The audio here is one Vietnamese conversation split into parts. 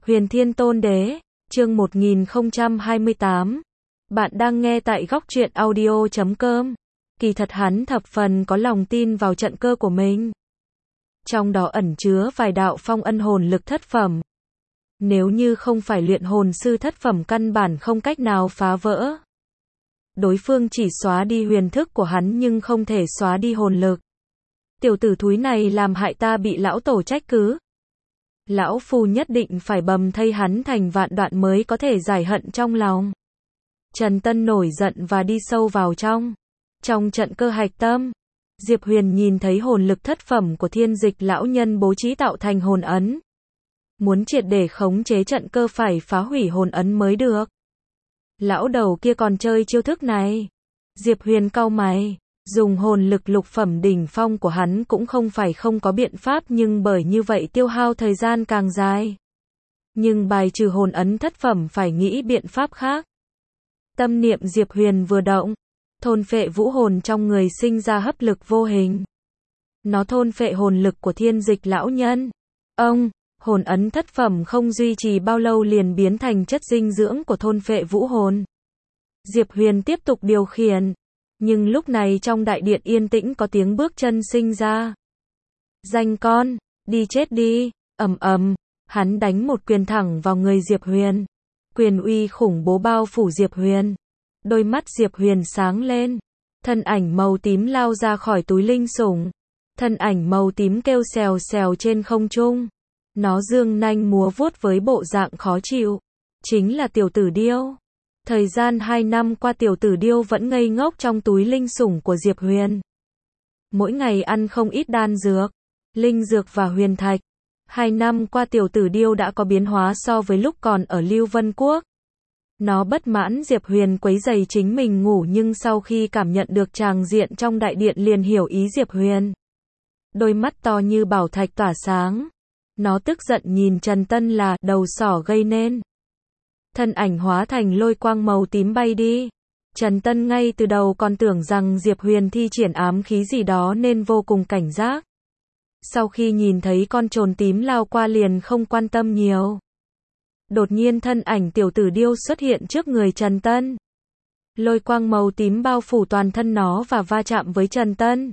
Huyền Thiên Tôn Đế, chương 1028. Bạn đang nghe tại góc truyện audio.com. Kỳ thật hắn thập phần có lòng tin vào trận cơ của mình. Trong đó ẩn chứa vài đạo phong ân hồn lực thất phẩm. Nếu như không phải luyện hồn sư thất phẩm căn bản không cách nào phá vỡ. Đối phương chỉ xóa đi huyền thức của hắn nhưng không thể xóa đi hồn lực. Tiểu tử thúi này làm hại ta bị lão tổ trách cứ. Lão phu nhất định phải bầm thây hắn thành vạn đoạn mới có thể giải hận trong lòng. Trần Tân nổi giận và đi sâu vào trong trận cơ hạch tâm. Diệp Huyền nhìn thấy hồn lực thất phẩm của Thiên Dịch lão nhân bố trí tạo thành hồn ấn. Muốn triệt để khống chế trận cơ phải phá hủy hồn ấn mới được. Lão đầu kia còn chơi chiêu thức này. Diệp Huyền cau mày. Dùng hồn lực lục phẩm đỉnh phong của hắn cũng không phải không có biện pháp, nhưng bởi như vậy tiêu hao thời gian càng dài. Nhưng bài trừ hồn ấn thất phẩm phải nghĩ biện pháp khác. Tâm niệm Diệp Huyền vừa động, thôn phệ vũ hồn trong người sinh ra hấp lực vô hình. Nó thôn phệ hồn lực của Thiên Dịch lão nhân. Hồn ấn thất phẩm không duy trì bao lâu liền biến thành chất dinh dưỡng của thôn phệ vũ hồn. Diệp Huyền tiếp tục điều khiển. Nhưng lúc này trong đại điện yên tĩnh có tiếng bước chân sinh ra. Danh con, đi chết đi, ầm ầm, hắn đánh một quyền thẳng vào người Diệp Huyền. Quyền uy khủng bố bao phủ Diệp Huyền. Đôi mắt Diệp Huyền sáng lên. Thân ảnh màu tím lao ra khỏi túi linh sủng. Thân ảnh màu tím kêu xèo xèo trên không trung. Nó dương nanh múa vuốt với bộ dạng khó chịu. Chính là tiểu tử điêu. Thời gian 2 năm qua tiểu tử điêu vẫn ngây ngốc trong túi linh sủng của Diệp Huyền. Mỗi ngày ăn không ít đan dược, linh dược và huyền thạch. 2 năm qua tiểu tử điêu đã có biến hóa so với lúc còn ở Lưu Vân Quốc. Nó bất mãn Diệp Huyền quấy rầy chính mình ngủ, nhưng sau khi cảm nhận được tràng diện trong đại điện liền hiểu ý Diệp Huyền. Đôi mắt to như bảo thạch tỏa sáng. Nó tức giận nhìn Trần Tân là đầu sỏ gây nên. Thân ảnh hóa thành lôi quang màu tím bay đi. Trần Tân ngay từ đầu còn tưởng rằng Diệp Huyền thi triển ám khí gì đó nên vô cùng cảnh giác. Sau khi nhìn thấy con trồn tím lao qua liền không quan tâm nhiều. Đột nhiên thân ảnh tiểu tử điêu xuất hiện trước người Trần Tân. Lôi quang màu tím bao phủ toàn thân nó và va chạm với Trần Tân.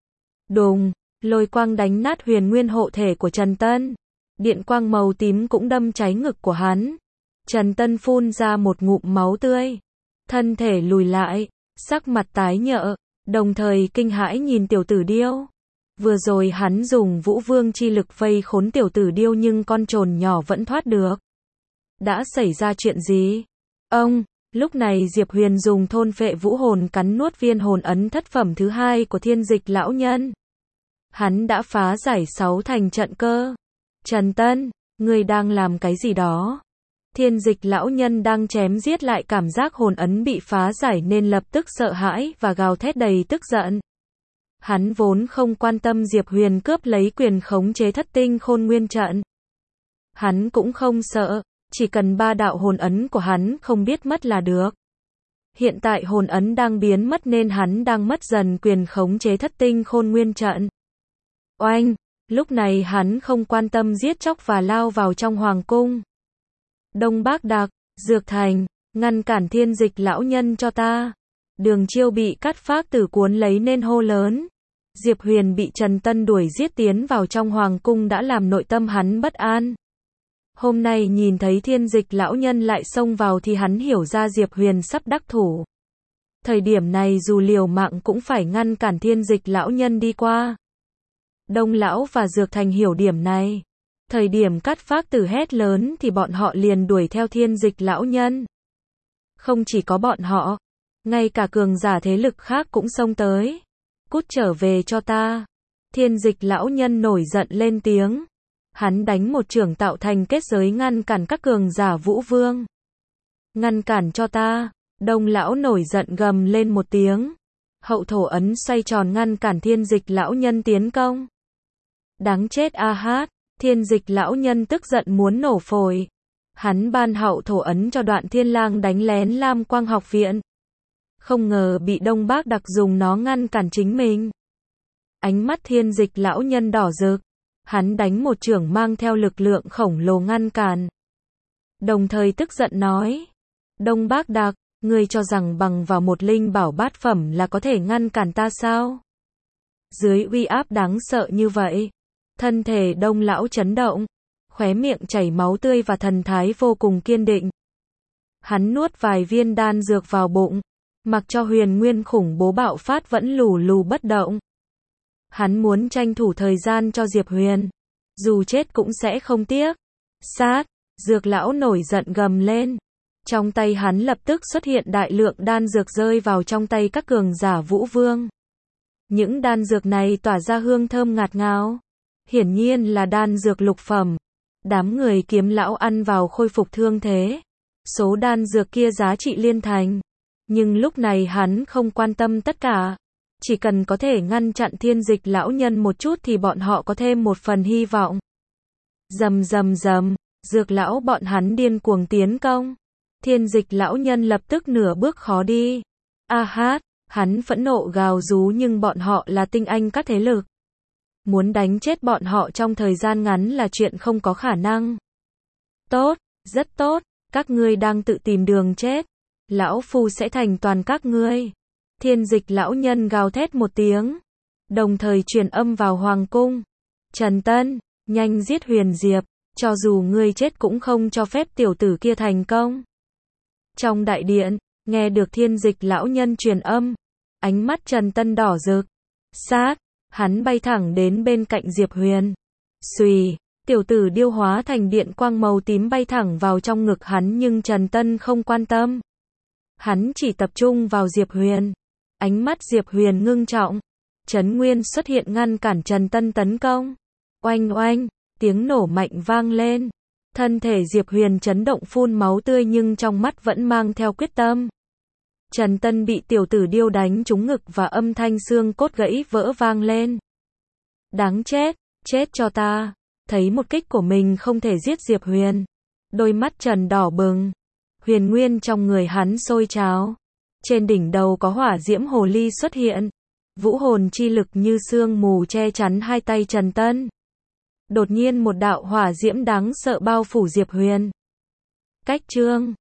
Đùng, lôi quang đánh nát huyền nguyên hộ thể của Trần Tân. Điện quang màu tím cũng đâm cháy ngực của hắn. Trần Tân phun ra một ngụm máu tươi. Thân thể lùi lại, sắc mặt tái nhợt, đồng thời kinh hãi nhìn tiểu tử điêu. Vừa rồi hắn dùng vũ vương chi lực vây khốn tiểu tử điêu nhưng con trồn nhỏ vẫn thoát được. Đã xảy ra chuyện gì? Lúc này Diệp Huyền dùng thôn phệ vũ hồn cắn nuốt viên hồn ấn thất phẩm thứ 2 của Thiên Dịch lão nhân. Hắn đã phá giải 6 thành trận cơ. Trần Tân, ngươi đang làm cái gì đó? Thiên Dịch lão nhân đang chém giết lại cảm giác hồn ấn bị phá giải nên lập tức sợ hãi và gào thét đầy tức giận. Hắn vốn không quan tâm Diệp Huyền cướp lấy quyền khống chế thất tinh khôn nguyên trận. Hắn cũng không sợ, chỉ cần 3 đạo hồn ấn của hắn không biết mất là được. Hiện tại hồn ấn đang biến mất nên hắn đang mất dần quyền khống chế thất tinh khôn nguyên trận. Oanh! Lúc này hắn không quan tâm giết chóc và lao vào trong hoàng cung. Đông Bác Đạc, Dược Thành, ngăn cản Thiên Dịch lão nhân cho ta. Đường Chiêu bị Cát Phác Tử cuốn lấy nên hô lớn. Diệp Huyền bị Trần Tân đuổi giết tiến vào trong hoàng cung đã làm nội tâm hắn bất an. Hôm nay nhìn thấy Thiên Dịch lão nhân lại xông vào thì hắn hiểu ra Diệp Huyền sắp đắc thủ. Thời điểm này dù liều mạng cũng phải ngăn cản Thiên Dịch lão nhân đi qua. Đông lão và Dược Thành hiểu điểm này. Thời điểm Cát Phác Tử hét lớn thì bọn họ liền đuổi theo Thiên Dịch lão nhân. Không chỉ có bọn họ, ngay cả cường giả thế lực khác cũng xông tới. Cút trở về cho ta. Thiên Dịch lão nhân nổi giận lên tiếng. Hắn đánh một chưởng tạo thành kết giới ngăn cản các cường giả vũ vương. Ngăn cản cho ta. Đông lão nổi giận gầm lên một tiếng. Hậu thổ ấn xoay tròn ngăn cản Thiên Dịch lão nhân tiến công. Đáng chết a hát. Thiên Dịch lão nhân tức giận muốn nổ phổi. Hắn ban hậu thổ ấn cho Đoạn Thiên Lang đánh lén Lam Quang học viện. Không ngờ bị Đông Bác Đặc dùng nó ngăn cản chính mình. Ánh mắt Thiên Dịch lão nhân đỏ rực. Hắn đánh một chưởng mang theo lực lượng khổng lồ ngăn cản. đồng thời tức giận nói. Đông Bác Đạc, ngươi cho rằng bằng vào một linh bảo bát phẩm là có thể ngăn cản ta sao? Dưới uy áp đáng sợ như vậy, thân thể Đông lão chấn động, khóe miệng chảy máu tươi và thần thái vô cùng kiên định. Hắn nuốt vài viên đan dược vào bụng, mặc cho huyền nguyên khủng bố bạo phát vẫn lù lù bất động. Hắn muốn tranh thủ thời gian cho Diệp Huyền, dù chết cũng sẽ không tiếc. Sát, Dược lão nổi giận gầm lên. Trong tay hắn lập tức xuất hiện đại lượng đan dược rơi vào trong tay các cường giả Vũ Vương. Những đan dược này tỏa ra hương thơm ngạt ngào, hiển nhiên là đan dược lục phẩm. Đám người Kiếm lão ăn vào khôi phục thương thế. Số đan dược kia giá trị liên thành. Nhưng lúc này hắn không quan tâm tất cả. Chỉ cần có thể ngăn chặn Thiên Dịch lão nhân một chút thì bọn họ có thêm một phần hy vọng. Rầm rầm rầm, Dược lão bọn hắn điên cuồng tiến công. Thiên Dịch lão nhân lập tức nửa bước khó đi. A hát, hắn phẫn nộ gào rú nhưng bọn họ là tinh anh các thế lực. Muốn đánh chết bọn họ trong thời gian ngắn là chuyện không có khả năng. Tốt, rất tốt, các ngươi đang tự tìm đường chết. Lão phu sẽ thành toàn các ngươi. Thiên Dịch lão nhân gào thét một tiếng, đồng thời truyền âm vào hoàng cung. Trần Tân, nhanh giết Huyền Diệp, cho dù ngươi chết cũng không cho phép tiểu tử kia thành công. Trong đại điện, nghe được Thiên Dịch lão nhân truyền âm, ánh mắt Trần Tân đỏ rực. Sát, hắn bay thẳng đến bên cạnh Diệp Huyền. Xùy, tiểu tử điêu hóa thành điện quang màu tím bay thẳng vào trong ngực hắn nhưng Trần Tân không quan tâm. Hắn chỉ tập trung vào Diệp Huyền. Ánh mắt Diệp Huyền ngưng trọng. Trấn Nguyên xuất hiện ngăn cản Trần Tân tấn công. Oanh oanh, tiếng nổ mạnh vang lên. Thân thể Diệp Huyền chấn động phun máu tươi nhưng trong mắt vẫn mang theo quyết tâm. Trần Tân bị tiểu tử điêu đánh trúng ngực và âm thanh xương cốt gãy vỡ vang lên. Đáng chết, chết cho ta. Thấy một kích của mình không thể giết Diệp Huyền. Đôi mắt Trần đỏ bừng. Huyền nguyên trong người hắn sôi trào. Trên đỉnh đầu có hỏa diễm hồ ly xuất hiện. Vũ hồn chi lực như sương mù che chắn hai tay Trần Tân. Đột nhiên một đạo hỏa diễm đáng sợ bao phủ Diệp Huyền. Cách chương